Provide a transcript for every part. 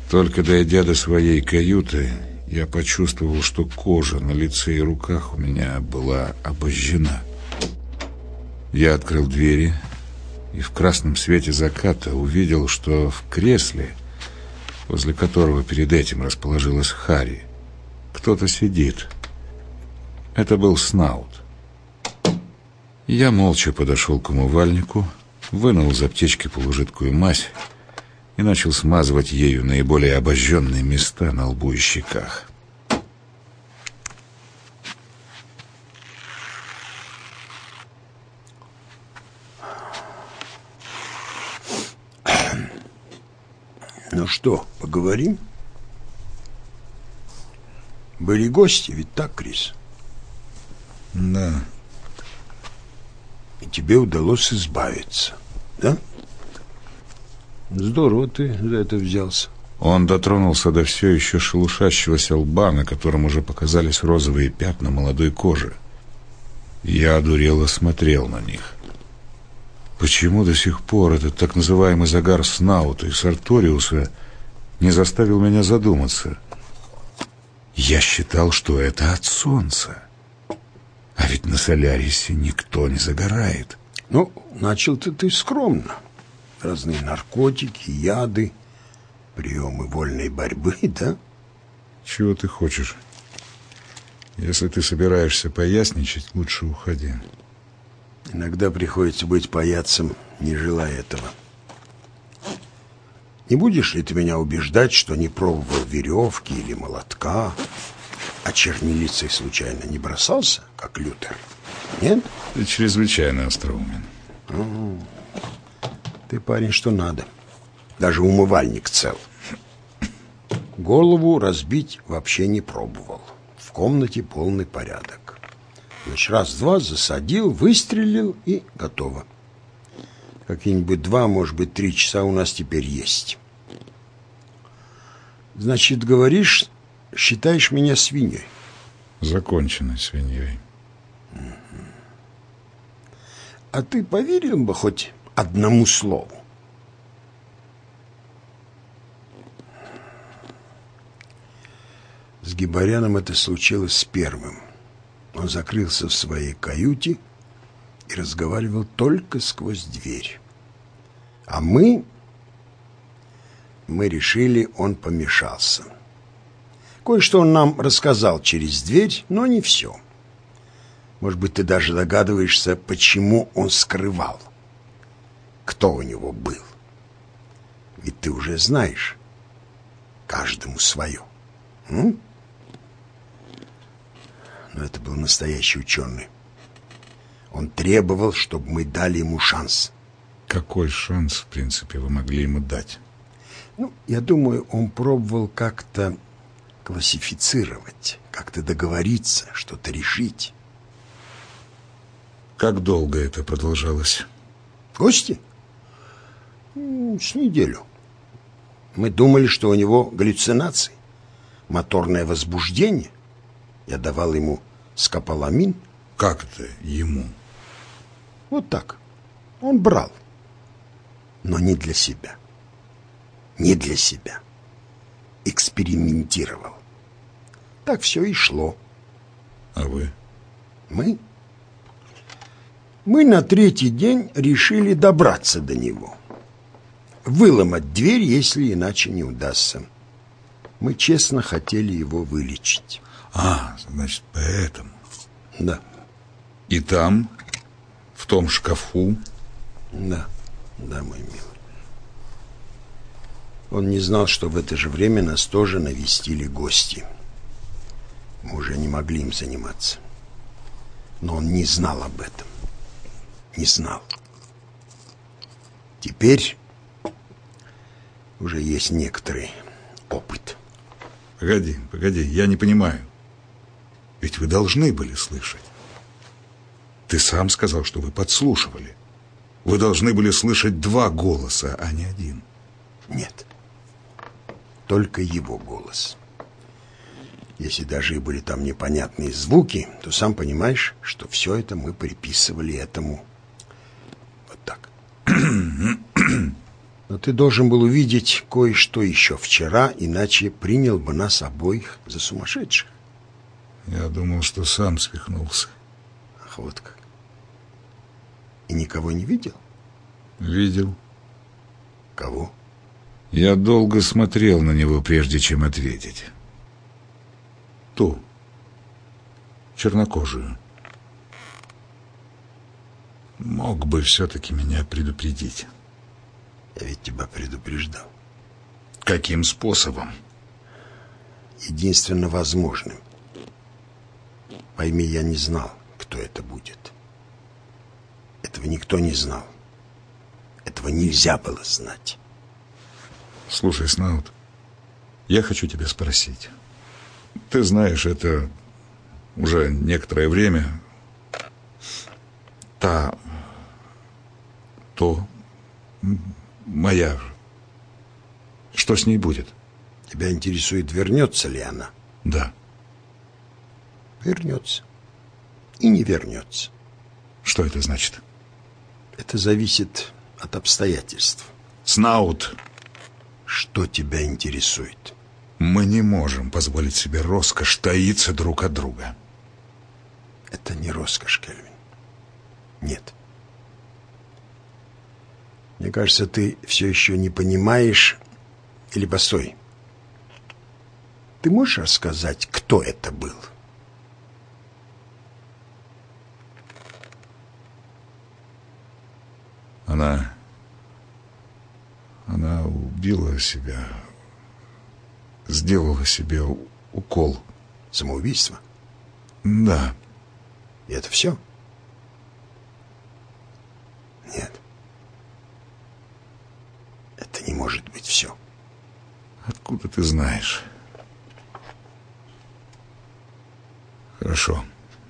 Только дойдя до своей каюты, я почувствовал, что кожа на лице и руках у меня была обожжена. Я открыл двери и в красном свете заката увидел, что в кресле, возле которого перед этим расположилась Харри, кто-то сидит. Это был Снаут. Я молча подошел к умывальнику, вынул из аптечки полужидкую мазь и начал смазывать ею наиболее обожженные места на лбу и щеках. Ну что, поговорим? Были гости, ведь так, Крис? Да. И тебе удалось избавиться, да? Здорово ты за это взялся. Он дотронулся до все еще шелушащегося лба, на котором уже показались розовые пятна молодой кожи. Я одурело смотрел на них. Почему до сих пор этот так называемый загар Снаута и Сарториуса не заставил меня задуматься? Я считал, что это от солнца. А ведь на Солярисе никто не загорает. Ну, начал-то ты скромно. Разные наркотики, яды, приемы вольной борьбы, да? Чего ты хочешь? Если ты собираешься поясничать, лучше уходи. Иногда приходится быть паяцем, не желая этого. Не будешь ли ты меня убеждать, что не пробовал веревки или молотка, а чернилицей случайно не бросался, как Лютер? Нет? Ты чрезвычайно остроумен. Ты парень что надо. Даже умывальник цел. Голову разбить вообще не пробовал. В комнате полный порядок. Значит, раз-два засадил, выстрелил и готово. Какие-нибудь 2, может быть, 3 часа у нас теперь есть. Значит, говоришь, считаешь меня свиньей? Законченной свиньей. А ты поверил бы хоть одному слову? С Гибаряном это случилось с первым. Он закрылся в своей каюте и разговаривал только сквозь дверь. А мы решили, он помешался. Кое-что он нам рассказал через дверь, но не все. Может быть, ты даже догадываешься, почему он скрывал, кто у него был. Ведь ты уже знаешь, каждому свое. Но это был настоящий ученый. Он требовал, чтобы мы дали ему шанс. Какой шанс, в принципе, вы могли ему дать? Ну, я думаю, он пробовал как-то классифицировать, как-то договориться, что-то решить. Как долго это продолжалось? Гости? С неделю. Мы думали, что у него галлюцинации, моторное возбуждение. Я давал ему скополамин. Как это ему? Вот так. Он брал. Но не для себя. Не для себя. Экспериментировал. Так все и шло. А вы? Мы на 3-й день решили добраться до него. Выломать дверь, если иначе не удастся. Мы честно хотели его вылечить. Значит, поэтому. Да. И там, в том шкафу? Да, мой милый. Он не знал, что в это же время нас тоже навестили гости. Мы уже не могли им заниматься. Но он не знал об этом. Не знал. Теперь уже есть некоторый опыт. Погоди, я не понимаю. Ведь вы должны были слышать. Ты сам сказал, что вы подслушивали. Вы должны были слышать 2 голоса, а не 1. Нет. Только его голос. Если даже и были там непонятные звуки, то сам понимаешь, что все это мы приписывали этому. Вот так. Но ты должен был увидеть кое-что еще вчера, иначе принял бы нас обоих за сумасшедших. Я думал, что сам свихнулся. Ах, вот как. И никого не видел? Видел. Кого? Я долго смотрел на него, прежде чем ответить. Ту. Чернокожую. Мог бы все-таки меня предупредить. Я ведь тебя предупреждал. Каким способом? Единственно возможным. Пойми, я не знал, кто это будет. Этого никто не знал. Этого нельзя было знать. Слушай, Снаут, я хочу тебя спросить. Ты знаешь, это уже некоторое время моя. Что с ней будет? Тебя интересует, вернется ли она? Да. Вернется. И не вернется. Что это значит? Это зависит от обстоятельств. Снаут! Что тебя интересует? Мы не можем позволить себе роскошь таиться друг от друга. Это не роскошь, Кельвин. Нет. Мне кажется, ты все еще не понимаешь. Или постой. Ты можешь рассказать, кто это был? Она убила себя. Сделала себе укол. Самоубийство? Да. И это все? Нет. Это не может быть все. Откуда ты знаешь? Хорошо.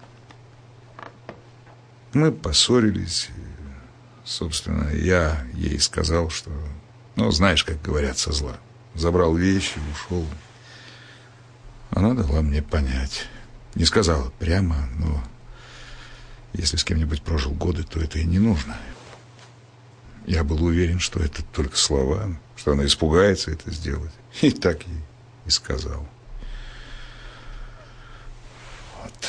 Мы поссорились. Собственно, я ей сказал, что... Ну, знаешь, как говорят, со зла. Забрал вещи, ушел. Она дала мне понять. Не сказала прямо, но... Если с кем-нибудь прожил годы, то это и не нужно. Я был уверен, что это только слова, что она испугается это сделать. И так ей и сказал. Вот.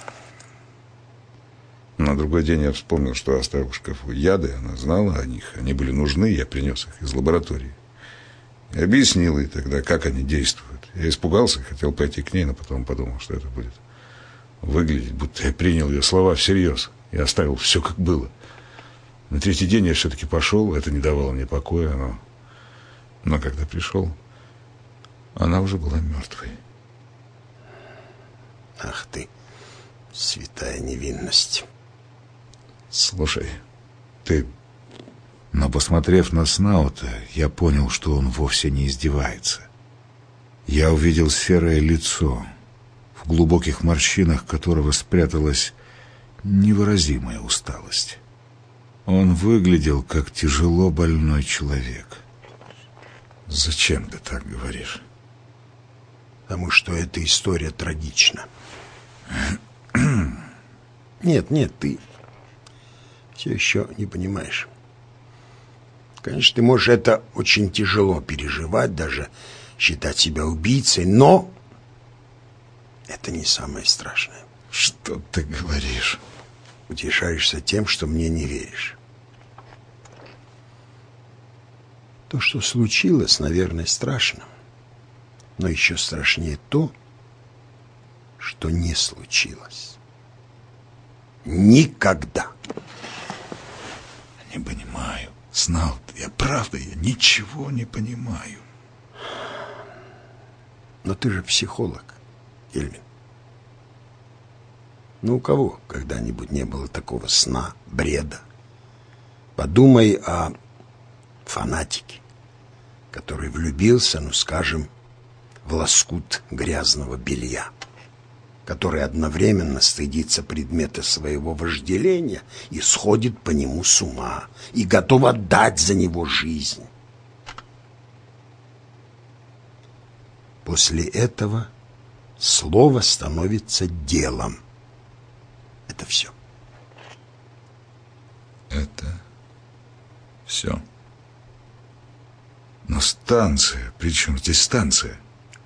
На другой день я вспомнил, что оставил в шкафу яды. Она знала о них. Они были нужны, я принес их из лаборатории. И объяснил ей тогда, как они действуют. Я испугался, хотел пойти к ней, но потом подумал, что это будет выглядеть, будто я принял ее слова всерьез и оставил все как было. На третий день я все-таки пошел, это не давало мне покоя, но когда пришел, она уже была мертвой. Ах ты, святая невинность. Слушай, ты... Но, посмотрев на Снаута, я понял, что он вовсе не издевается. Я увидел серое лицо, в глубоких морщинах которого спряталась невыразимая усталость. Он выглядел как тяжело больной человек. Зачем ты так говоришь? Потому что эта история трагична. Нет, ты все еще не понимаешь. Конечно, ты можешь это очень тяжело переживать, даже считать себя убийцей, но это не самое страшное. Что ты говоришь? Утешаешься тем, что мне не веришь. То, что случилось, наверное, страшно. Но еще страшнее то, что не случилось. Никогда. Не понимаю. Знал ты, я ничего не понимаю. Но ты же психолог, Кельвин. Ну, у кого когда-нибудь не было такого сна, бреда? Подумай о фанатике, который влюбился, ну, скажем, в лоскут грязного белья, который одновременно стыдится предмета своего вожделения и сходит по нему с ума, и готов отдать за него жизнь. После этого слово становится делом. Это все. Это все. Но станция, при чем здесь станция?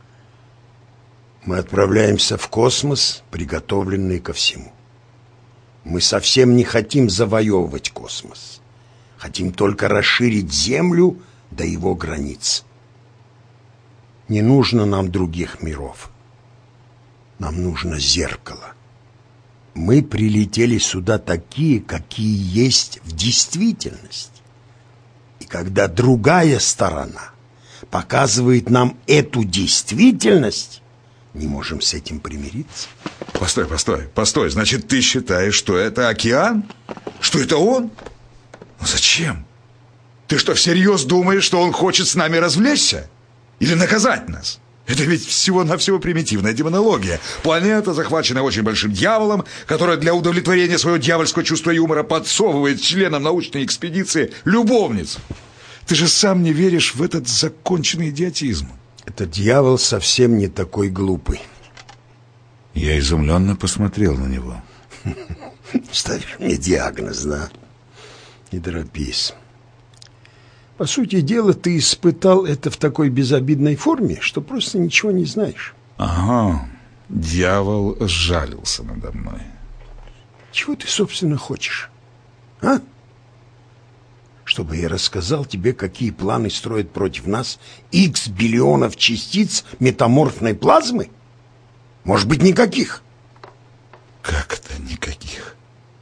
Мы отправляемся в космос, приготовленный ко всему. Мы совсем не хотим завоевывать космос. Хотим только расширить Землю до его границ. Не нужно нам других миров. Нам нужно зеркало. Мы прилетели сюда такие, какие есть в действительности. И когда другая сторона показывает нам эту действительность, не можем с этим примириться. Постой. Значит, ты считаешь, что это океан? Что это он? Но зачем? Ты что, всерьез думаешь, что он хочет с нами развлечься? Или наказать нас? Это ведь всего-навсего примитивная демонология. Планета, захваченная очень большим дьяволом, которая для удовлетворения своего дьявольского чувства юмора подсовывает членам научной экспедиции любовниц. Ты же сам не веришь в этот законченный идиотизм. Этот дьявол совсем не такой глупый. Я изумленно посмотрел на него. Ставишь мне диагноз, да? Не торопись. По сути дела, ты испытал это в такой безобидной форме, что просто ничего не знаешь. Ага, дьявол сжалился надо мной. Чего ты, собственно, хочешь? А? Чтобы я рассказал тебе, какие планы строят против нас X биллионов частиц метаморфной плазмы? Может быть, никаких? Как это никаких?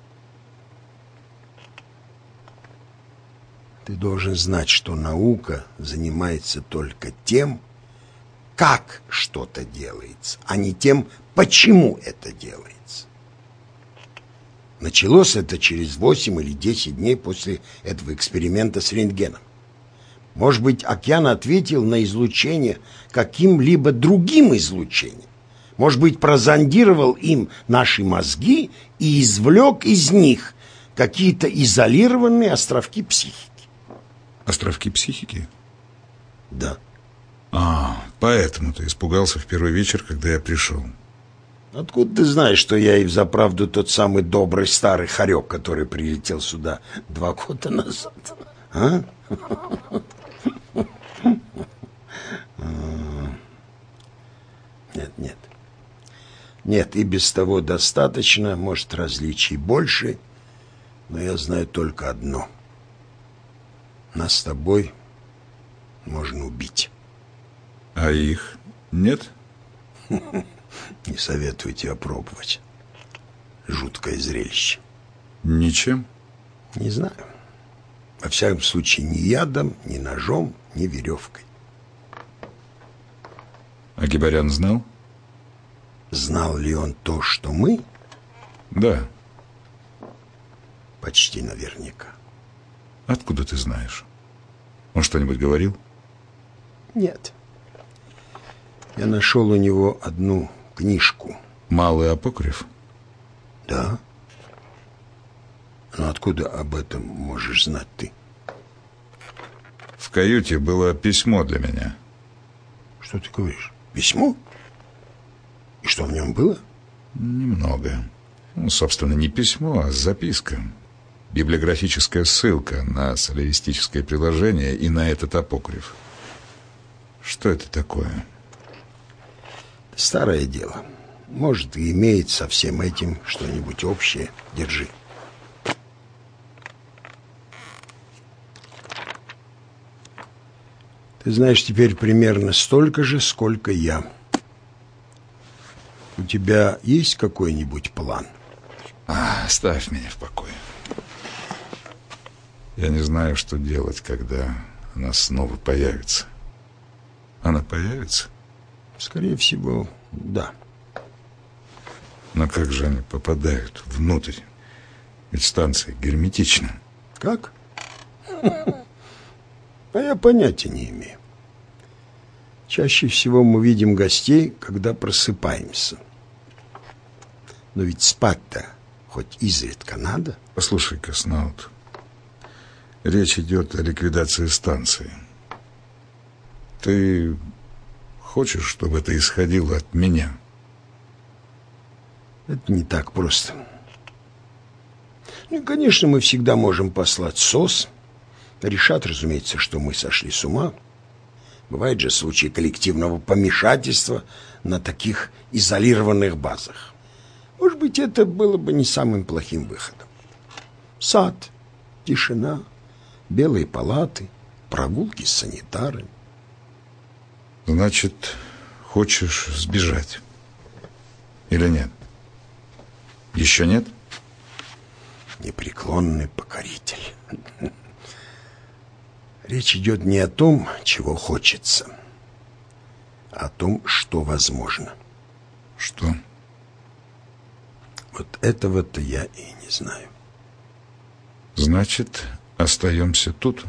Ты должен знать, что наука занимается только тем, как что-то делается, а не тем, почему это делается. Началось это через 8 или 10 дней после этого эксперимента с рентгеном. Может быть, океан ответил на излучение каким-либо другим излучением. Может быть, прозондировал им наши мозги и извлек из них какие-то изолированные островки психики. Островки психики? Да. Поэтому ты испугался в первый вечер, когда я пришел. Откуда ты знаешь, что я и взаправду тот самый добрый старый хорек, который прилетел сюда 2 года назад? А? Нет. Нет, и без того достаточно, может, различий больше, но я знаю только одно. Нас с тобой можно убить. А их нет? Не советую тебе пробовать. Жуткое зрелище. Ничем? Не знаю. Во всяком случае, ни ядом, ни ножом, ни веревкой. А Гибарян знал? Знал ли он то, что мы? Да. Почти наверняка. Откуда ты знаешь? Он что-нибудь говорил? Нет. Я нашел у него одну книжку. Малый апокриф? Да. Но откуда об этом можешь знать ты? В каюте было письмо для меня. Что ты говоришь? Письмо? И что в нем было? Немного. Собственно, не письмо, а записка. Библиографическая ссылка на солеристическое приложение и на этот апокриф. Что это такое? Старое дело. Может, и имеет со всем этим что-нибудь общее. Держи. Ты знаешь теперь примерно столько же, сколько я. У тебя есть какой-нибудь план? Оставь меня в покое. Я не знаю, что делать, когда она снова появится. Она появится? Скорее всего, да. Но как же они попадают внутрь? Ведь станция герметична. Как? А я понятия не имею. Чаще всего мы видим гостей, когда просыпаемся. Но ведь спать-то хоть изредка надо. Послушай, космонавт, речь идет о ликвидации станции. Ты хочешь, чтобы это исходило от меня? Это не так просто. Ну, конечно, мы всегда можем послать СОС. Решат, разумеется, что мы сошли с ума. Бывают же случаи коллективного помешательства на таких изолированных базах. Может быть, это было бы не самым плохим выходом. Сад, тишина, белые палаты, прогулки с санитарами. Значит, хочешь сбежать? Или нет? Еще нет? Непреклонный покоритель. Речь идет не о том, чего хочется, а о том, что возможно. Что? Вот этого-то я и не знаю. Значит, остаемся тут?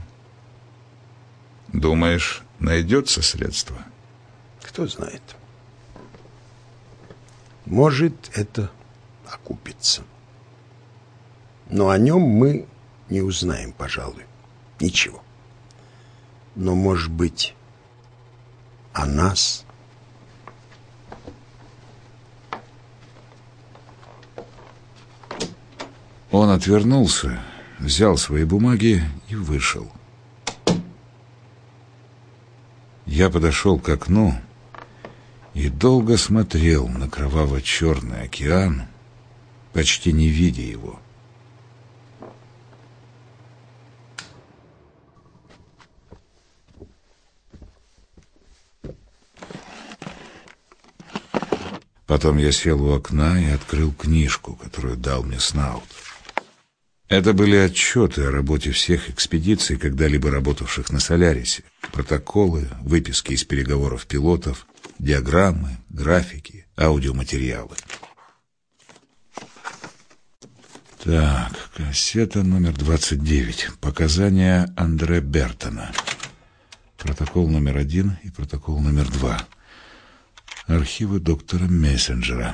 Думаешь, найдется средство? Кто знает. Может, это окупится. Но о нем мы не узнаем, пожалуй. Ничего. Но, может быть, о нас. Он отвернулся, взял свои бумаги и вышел. Я подошел к окну и долго смотрел на кроваво-черный океан, почти не видя его. Потом я сел у окна и открыл книжку, которую дал мне Снаут. Это были отчеты о работе всех экспедиций, когда-либо работавших на Солярисе. Протоколы, выписки из переговоров пилотов, диаграммы, графики, аудиоматериалы. Так, кассета номер 29. Показания Андре Бертона. Протокол номер 1 и протокол номер 2. Архивы доктора Мессенджера.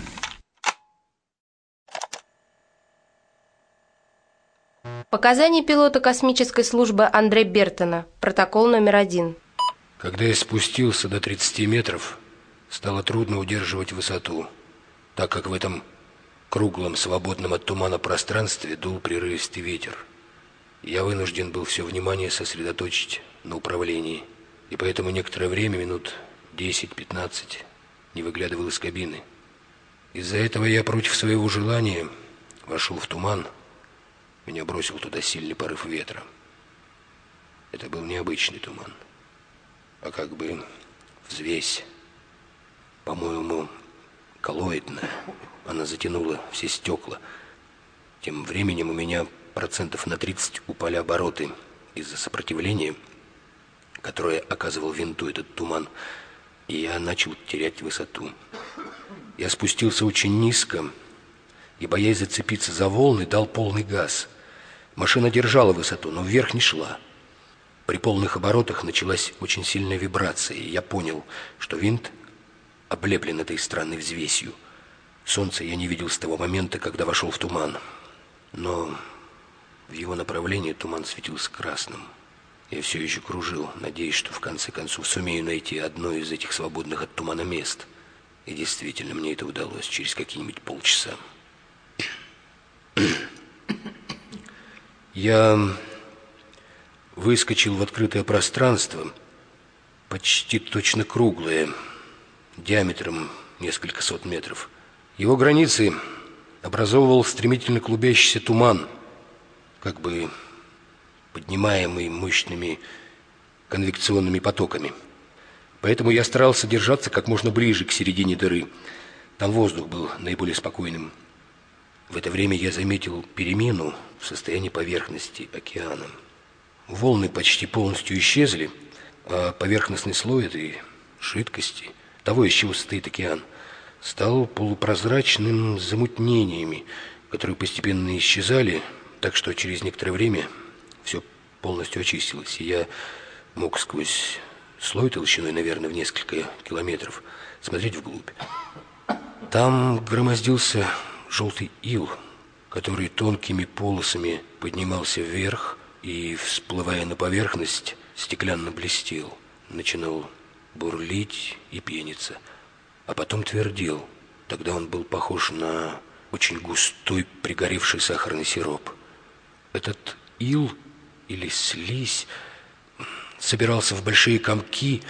Показания пилота космической службы Андре Бертона. Протокол номер 1. Когда я спустился до 30 метров, стало трудно удерживать высоту, так как в этом круглом, свободном от тумана пространстве дул прерывистый ветер. Я вынужден был все внимание сосредоточить на управлении, и поэтому некоторое время, минут 10-15, не выглядывал из кабины. Из-за этого я против своего желания вошел в туман. Меня бросил туда сильный порыв ветра. Это был необычный туман, а как бы взвесь, по-моему, коллоидная. Она затянула все стекла. Тем временем у меня процентов на 30 упали обороты из-за сопротивления, которое оказывал винту этот туман, и я начал терять высоту. Я спустился очень низко и, боясь зацепиться за волны, дал полный газ. Машина держала высоту, но вверх не шла. При полных оборотах началась очень сильная вибрация, и я понял, что винт облеплен этой странной взвесью. Солнца я не видел с того момента, когда вошел в туман. Но в его направлении туман светился красным. Я все еще кружил, надеясь, что в конце концов сумею найти одно из этих свободных от тумана мест. И действительно, мне это удалось через какие-нибудь полчаса. Я выскочил в открытое пространство, почти точно круглое, диаметром несколько сот метров. Его границы образовывал стремительно клубящийся туман, как бы поднимаемый мощными конвекционными потоками. Поэтому я старался держаться как можно ближе к середине дыры. Там воздух был наиболее спокойным. В это время я заметил перемену в состоянии поверхности океана. Волны почти полностью исчезли, а поверхностный слой этой жидкости, того, из чего состоит океан, стал полупрозрачным замутнениями, которые постепенно исчезали, так что через некоторое время все полностью очистилось, и я мог сквозь слой толщиной, наверное, в несколько километров смотреть вглубь. Там громоздился желтый ил, который тонкими полосами поднимался вверх и, всплывая на поверхность, стеклянно блестел, начинал бурлить и пениться, а потом твердел. Тогда он был похож на очень густой пригоревший сахарный сироп. Этот ил или слизь собирался в большие комки,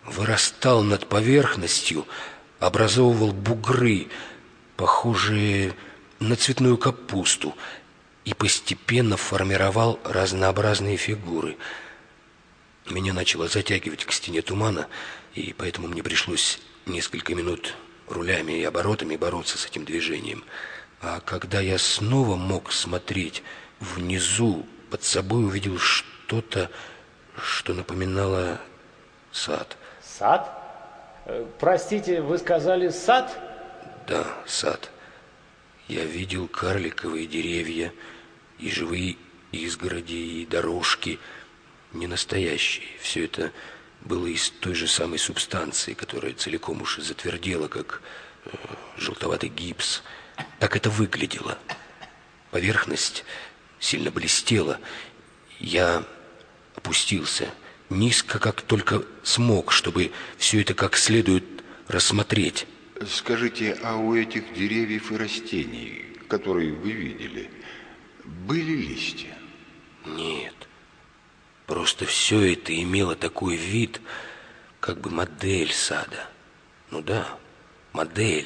вырастал над поверхностью, образовывал бугры, похожие на цветную капусту, и постепенно формировал разнообразные фигуры. Меня начало затягивать к стене тумана, и поэтому мне пришлось несколько минут рулями и оборотами бороться с этим движением. А когда я снова мог смотреть, внизу под собой увидел что-то, что напоминало сад. Сад? Простите, вы сказали сад? Да, сад. Я видел карликовые деревья и живые изгороди, и дорожки, не настоящие. Все это было из той же самой субстанции, которая целиком уж и затвердела, как желтоватый гипс. Так это выглядело. Поверхность сильно блестела. Я опустился низко, как только смог, чтобы все это как следует рассмотреть. Скажите, а у этих деревьев и растений, которые вы видели, были листья? Нет. Просто все это имело такой вид, как бы модель сада. Ну да, модель.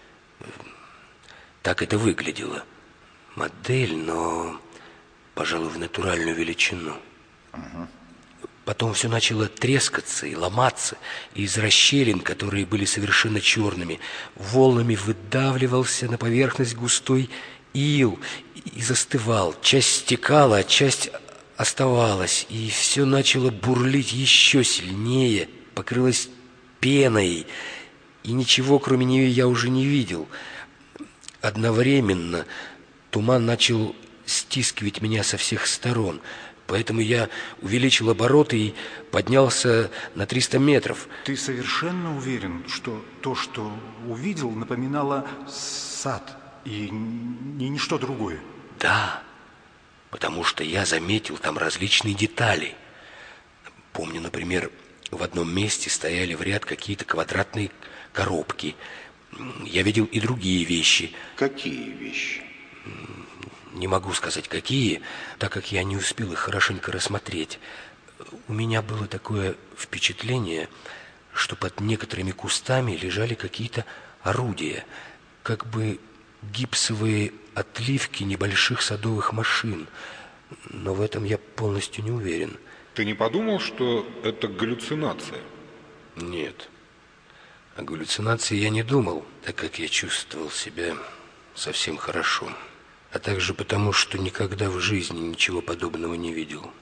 Так это выглядело. Модель, но, пожалуй, в натуральную величину. Потом все начало трескаться и ломаться, и из расщелин, которые были совершенно черными, волнами выдавливался на поверхность густой ил и застывал. Часть стекала, а часть оставалась, и все начало бурлить еще сильнее, покрылось пеной, и ничего, кроме нее, я уже не видел. Одновременно туман начал стискивать меня со всех сторон, поэтому я увеличил обороты и поднялся на 300 метров. Ты совершенно уверен, что то, что увидел, напоминало сад и ничто другое? Да, потому что я заметил там различные детали. Помню, например, в одном месте стояли в ряд какие-то квадратные коробки. Я видел и другие вещи. Какие вещи? Не могу сказать, какие, так как я не успел их хорошенько рассмотреть. У меня было такое впечатление, что под некоторыми кустами лежали какие-то орудия, как бы гипсовые отливки небольших садовых машин. Но в этом я полностью не уверен. Ты не подумал, что это галлюцинация? Нет. О галлюцинации я не думал, так как я чувствовал себя совсем хорошо. А также потому, что никогда в жизни ничего подобного не видел.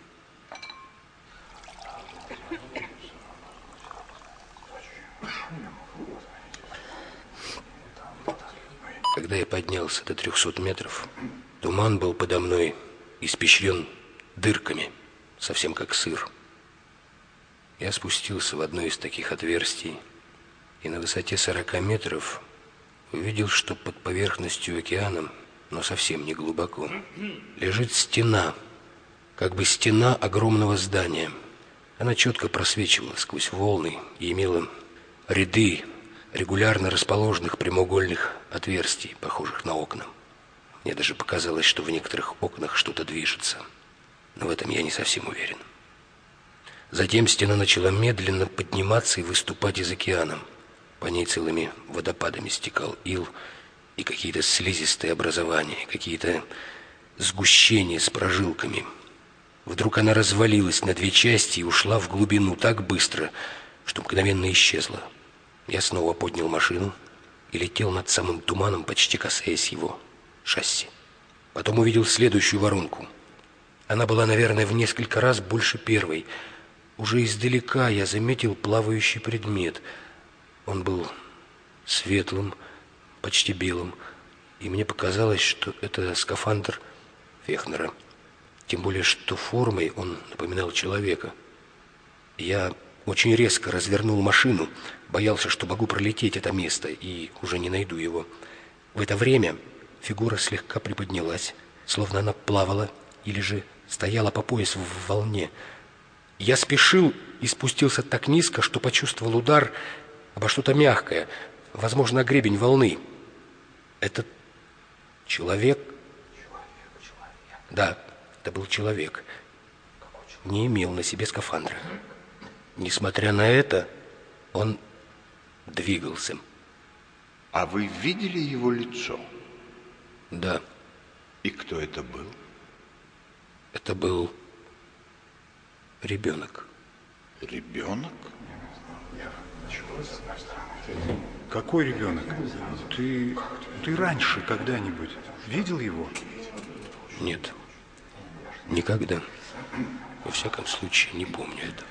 Когда я поднялся до 300 метров, туман был подо мной испещрен дырками, совсем как сыр. Я спустился в одно из таких отверстий и на высоте 40 метров увидел, что под поверхностью океана, но совсем не глубоко, лежит стена, как бы стена огромного здания. Она четко просвечивала сквозь волны и имела ряды регулярно расположенных прямоугольных отверстий, похожих на окна. Мне даже показалось, что в некоторых окнах что-то движется, но в этом я не совсем уверен. Затем стена начала медленно подниматься и выступать из океана. По ней целыми водопадами стекал ил и какие-то слизистые образования, какие-то сгущения с прожилками. Вдруг она развалилась на две части и ушла в глубину так быстро, что мгновенно исчезла. Я снова поднял машину и летел над самым туманом, почти касаясь его шасси. Потом увидел следующую воронку. Она была, наверное, в несколько раз больше первой. Уже издалека я заметил плавающий предмет. Он был светлым, почти белым, и мне показалось, что это скафандр Фехнера. Тем более, что формой он напоминал человека. Я очень резко развернул машину, боялся, что могу пролететь это место и уже не найду его. В это время фигура слегка приподнялась, словно она плавала или же стояла по пояс в волне. Я спешил и спустился так низко, что почувствовал удар обо что-то мягкое, возможно, гребень волны. Это человек? Да, это был человек. Не имел на себе скафандра. Несмотря на это, Он двигался. А вы видели его лицо? Да. И кто это был? Это был ребенок. Ребенок? Какой ребенок? Ты раньше когда-нибудь видел его? Нет, никогда. Во всяком случае, не помню этого.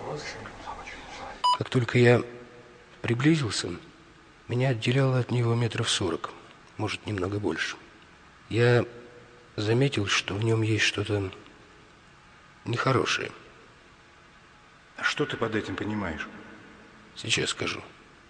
Как только я приблизился, меня отделяло от него 40 метров, может, немного больше. Я заметил, что в нем есть что-то нехорошее. А что ты под этим понимаешь? Сейчас скажу.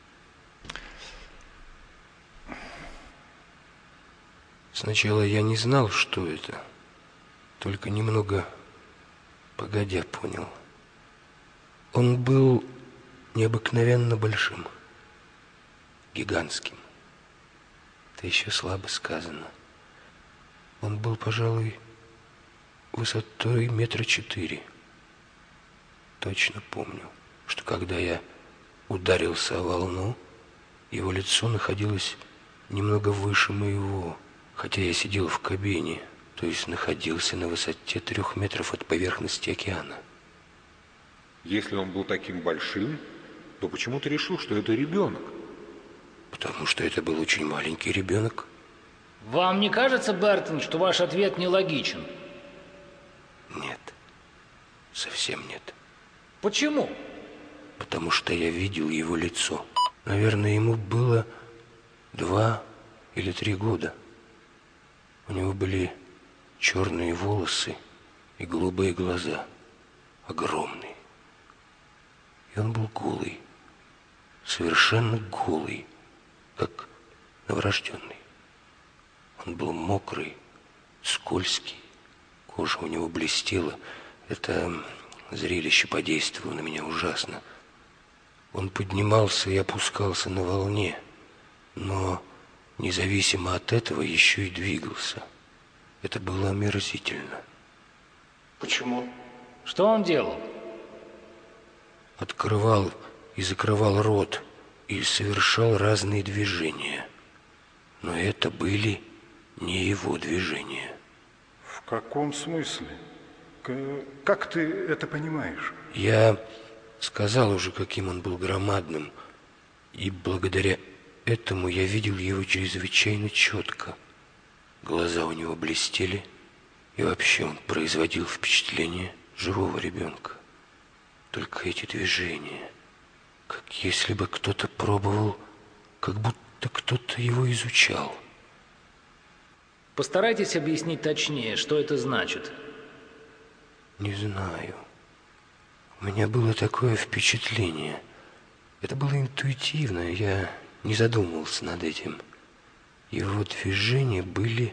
Сначала я не знал, что это, только немного погодя понял. Он был необыкновенно большим, гигантским. Это еще слабо сказано. Он был, пожалуй, высотой 4 метра. Точно помню, что когда я ударился о волну, его лицо находилось немного выше моего, хотя я сидел в кабине, то есть находился на высоте 3 метров от поверхности океана. Если он был таким большим, то почему ты решил, что это ребенок? Потому что это был очень маленький ребенок. Вам не кажется, Бертон, что ваш ответ нелогичен? Нет, совсем нет. Почему? Потому что я видел его лицо. Наверное, ему было 2 или 3 года. У него были черные волосы и голубые глаза, огромные. И он был голый, совершенно голый, как новорожденный. Он был мокрый, скользкий, кожа у него блестела. Это зрелище подействовало на меня ужасно. Он поднимался и опускался на волне, но независимо от этого еще и двигался. Это было омерзительно. Почему? Что он делал? Открывал и закрывал рот и совершал разные движения. Но это были не его движения. В каком смысле? Как ты это понимаешь? Я сказал уже, каким он был громадным, и благодаря этому я видел его чрезвычайно четко. Глаза у него блестели, и вообще он производил впечатление живого ребенка. Только эти движения, как если бы кто-то пробовал, как будто кто-то его изучал. Постарайтесь объяснить точнее, что это значит. Не знаю. У меня было такое впечатление. Это было интуитивно, я не задумывался над этим. Его движения были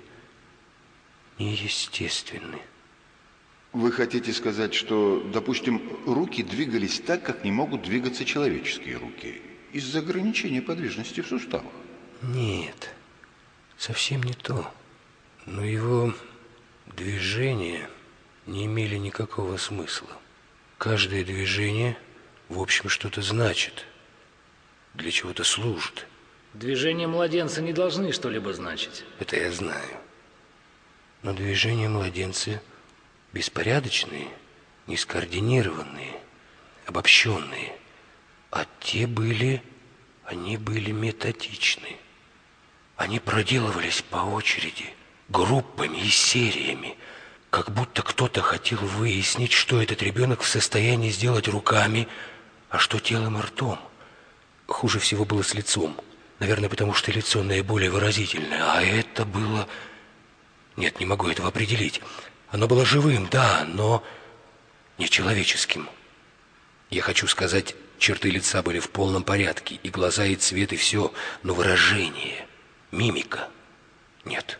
неестественны. Вы хотите сказать, что, допустим, руки двигались так, как не могут двигаться человеческие руки, из-за ограничения подвижности в суставах? Нет, совсем не то. Но его движения не имели никакого смысла. Каждое движение, в общем, что-то значит, для чего-то служит. Движения младенца не должны что-либо значить. Это я знаю. Но движения младенца беспорядочные, нескоординированные, обобщенные. А они были методичны. Они проделывались по очереди, группами и сериями, как будто кто-то хотел выяснить, что этот ребенок в состоянии сделать руками, а что телом и ртом. Хуже всего было с лицом. Наверное, потому что лицо наиболее выразительное. А это было... Нет, не могу этого определить. Оно было живым, да, но не человеческим. Я хочу сказать, черты лица были в полном порядке. И глаза, и цвет, и все. Но выражение, мимика нет.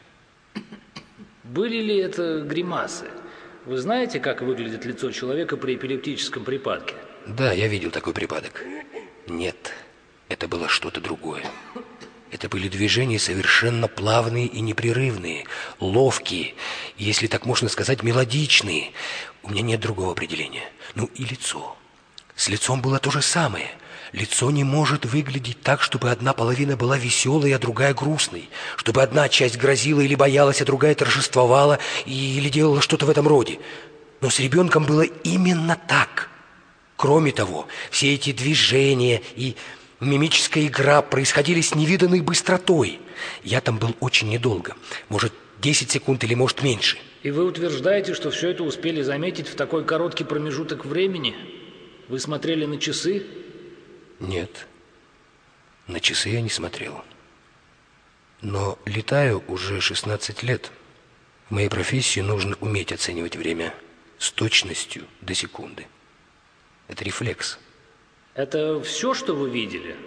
Были ли это гримасы? Вы знаете, как выглядит лицо человека при эпилептическом припадке? Да, я видел такой припадок. Нет, это было что-то другое. Это были движения совершенно плавные и непрерывные, ловкие, если так можно сказать, мелодичные. У меня нет другого определения. Ну и лицо. С лицом было то же самое. Лицо не может выглядеть так, чтобы одна половина была веселой, а другая грустной, чтобы одна часть грозила или боялась, а другая торжествовала или делала что-то в этом роде. Но с ребенком было именно так. Кроме того, все эти движения и мимическая игра происходили с невиданной быстротой. Я там был очень недолго, может, 10 секунд или, может, меньше. И вы утверждаете, что все это успели заметить в такой короткий промежуток времени? Вы смотрели на часы? Нет, на часы я не смотрел. Но летаю уже 16 лет. В моей профессии нужно уметь оценивать время с точностью до секунды. Это рефлекс. Это все, что вы видели?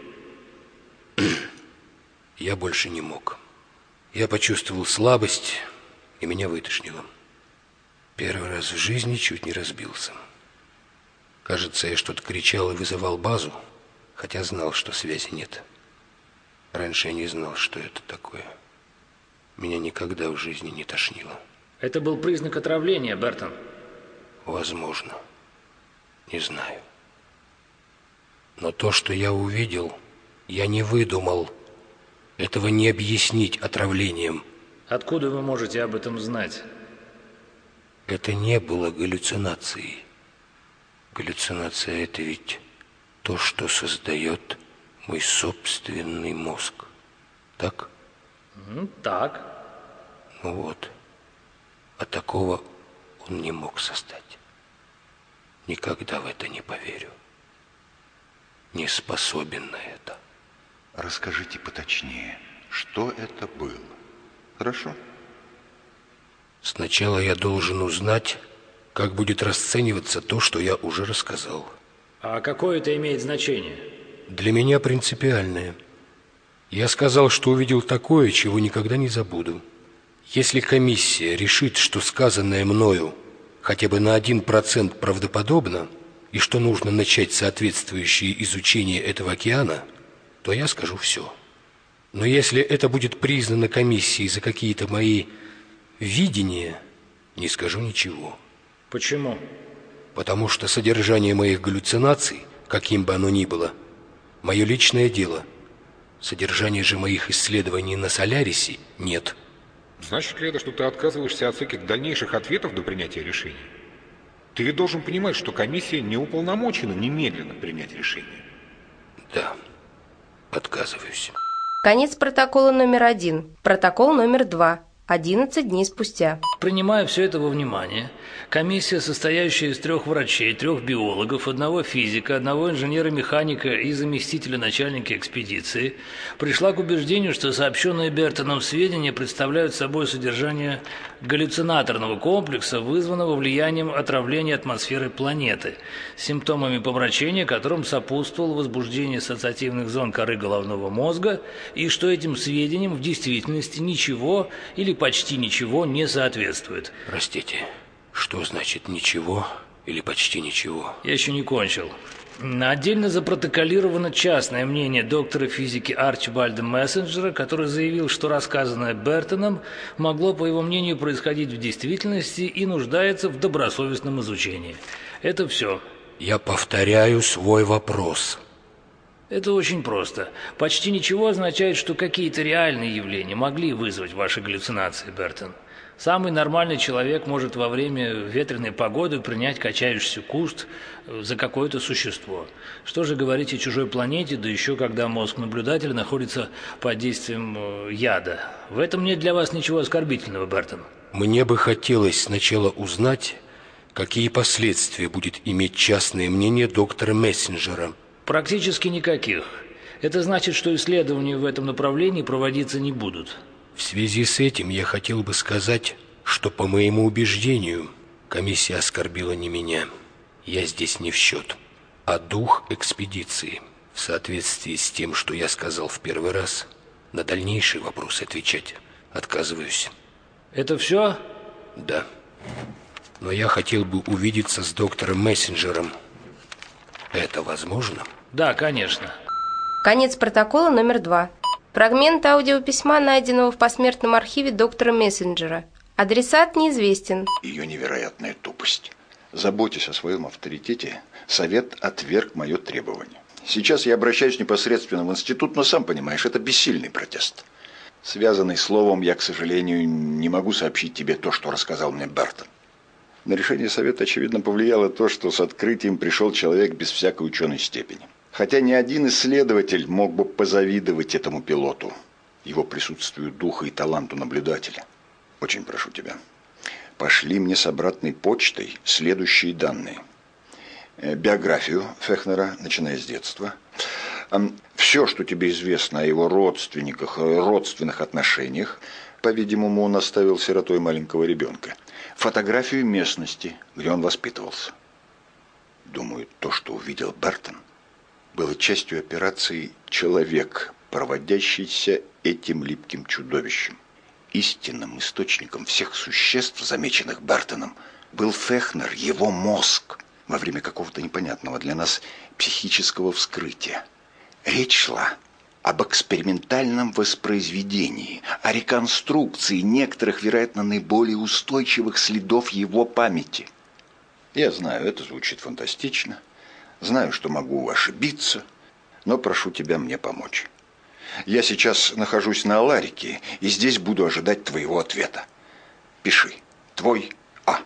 Я больше не мог. Я почувствовал слабость, и меня вытошнило. Первый раз в жизни чуть не разбился. Кажется, я что-то кричал и вызывал базу, хотя знал, что связи нет. Раньше я не знал, что это такое. Меня никогда в жизни не тошнило. Это был признак отравления, Бертон. Возможно. Не знаю. Но то, что я увидел, я не выдумал. Этого не объяснить отравлением. Откуда вы можете об этом знать? Это не было галлюцинацией. Галлюцинация — это ведь то, что создает мой собственный мозг. Так? Так. Ну вот. А такого он не мог создать. Никогда в это не поверю. Не способен на это. Расскажите поточнее, что это было. Хорошо? Сначала я должен узнать, как будет расцениваться то, что я уже рассказал. А какое это имеет значение? Для меня принципиальное. Я сказал, что увидел такое, чего никогда не забуду. Если комиссия решит, что сказанное мною хотя бы на 1% правдоподобно, и что нужно начать соответствующее изучение этого океана, то я скажу все. Но если это будет признано комиссией за какие-то мои видения, не скажу ничего. Почему? Потому что содержание моих галлюцинаций, каким бы оно ни было, мое личное дело. Содержание же моих исследований на Солярисе нет. Значит ли это, что ты отказываешься от всяких дальнейших ответов до принятия решения? Ты ведь должен понимать, что комиссия не уполномочена немедленно принять решение. Да, отказываюсь. Конец протокола номер 1. Протокол номер 2. 11 дней спустя. Принимая все это во внимание, комиссия, состоящая из 3 врачей, 3 биологов, 1 физика, 1 инженера-механика и заместителя начальника экспедиции, пришла к убеждению, что сообщенные Бертоном сведения представляют собой содержание галлюцинаторного комплекса, вызванного влиянием отравления атмосферы планеты, симптомами помрачения которым сопутствовало возбуждение ассоциативных зон коры головного мозга, и что этим сведениям в действительности ничего или почти ничего не соответствует. Простите, что значит ничего или почти ничего? Я еще не кончил. Отдельно запротоколировано частное мнение доктора физики Арчибальда Мессенджера, который заявил, что рассказанное Бертоном могло, по его мнению, происходить в действительности и нуждается в добросовестном изучении. Это все. Я повторяю свой вопрос. Это очень просто. Почти ничего означает, что какие-то реальные явления могли вызвать ваши галлюцинации, Бертон. Самый нормальный человек может во время ветреной погоды принять качающийся куст за какое-то существо. Что же говорить о чужой планете, да еще когда мозг наблюдателя находится под действием яда. В этом нет для вас ничего оскорбительного, Бертон. Мне бы хотелось сначала узнать, какие последствия будет иметь частное мнение доктора Мессенджера. Практически никаких. Это значит, что исследования в этом направлении проводиться не будут. В связи с этим я хотел бы сказать, что, по моему убеждению, комиссия оскорбила не меня. Я здесь не в счет, а дух экспедиции. В соответствии с тем, что я сказал в первый раз, на дальнейшие вопросы отвечать отказываюсь. Это все? Да. Но я хотел бы увидеться с доктором Мессенджером. Это возможно? Да, конечно. Конец протокола номер 2. Фрагмент аудиописьма, найденного в посмертном архиве доктора Мессенджера. Адресат неизвестен. Ее невероятная тупость. Заботьтесь о своем авторитете. Совет отверг мое требование. Сейчас я обращаюсь непосредственно в институт, но сам понимаешь, это бессильный протест. Связанный словом, я, к сожалению, не могу сообщить тебе то, что рассказал мне Бертон. На решение совета, очевидно, повлияло то, что с открытием пришел человек без всякой ученой степени. Хотя ни один исследователь мог бы позавидовать этому пилоту, его присутствию духа и таланту наблюдателя. Очень прошу тебя, пошли мне с обратной почтой следующие данные. Биографию Фехнера, начиная с детства. Все, что тебе известно о его родственниках, родственных отношениях. По-видимому, он оставил сиротой маленького ребенка. Фотографию местности, где он воспитывался. Думаю, то, что увидел Бертон, было частью операции «Человек», проводящейся этим липким чудовищем. Истинным источником всех существ, замеченных Бертоном, был Фехнер, его мозг, во время какого-то непонятного для нас психического вскрытия. Речь шла об экспериментальном воспроизведении, о реконструкции некоторых, вероятно, наиболее устойчивых следов его памяти. Я знаю, это звучит фантастично, знаю, что могу ошибиться, но прошу тебя мне помочь. Я сейчас нахожусь на Аларике, и здесь буду ожидать твоего ответа. Пиши. Твой А.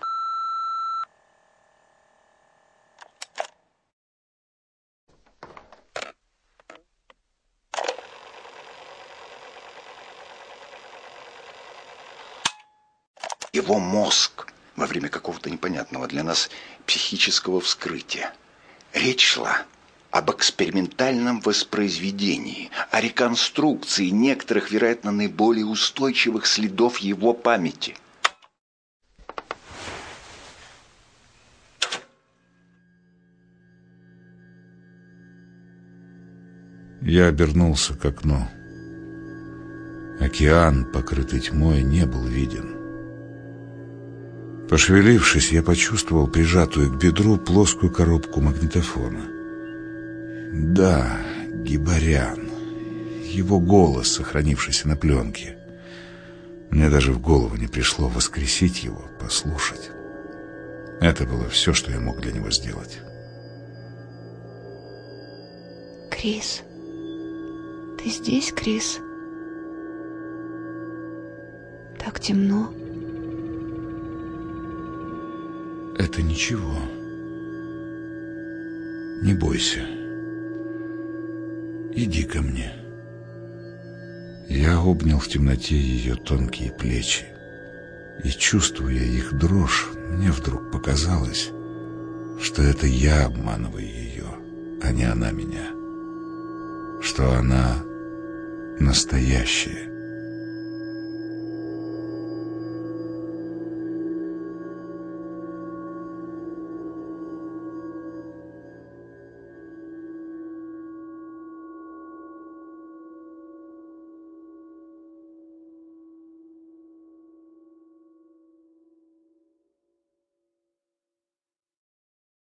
Его мозг во время какого-то непонятного для нас психического вскрытия. Речь шла об экспериментальном воспроизведении, о реконструкции некоторых, вероятно, наиболее устойчивых следов его памяти. Я обернулся к окну. Океан, покрытый тьмой, не был виден. Пошевелившись, я почувствовал прижатую к бедру плоскую коробку магнитофона. Да, Гибарян. Его голос, сохранившийся на пленке. Мне даже в голову не пришло воскресить его, послушать. Это было все, что я мог для него сделать. Крис, ты здесь, Крис? Так темно. Это ничего. Не бойся. Иди ко мне. Я обнял в темноте ее тонкие плечи. И, чувствуя их дрожь, мне вдруг показалось, что это я обманываю ее, а не она меня. Что она настоящая.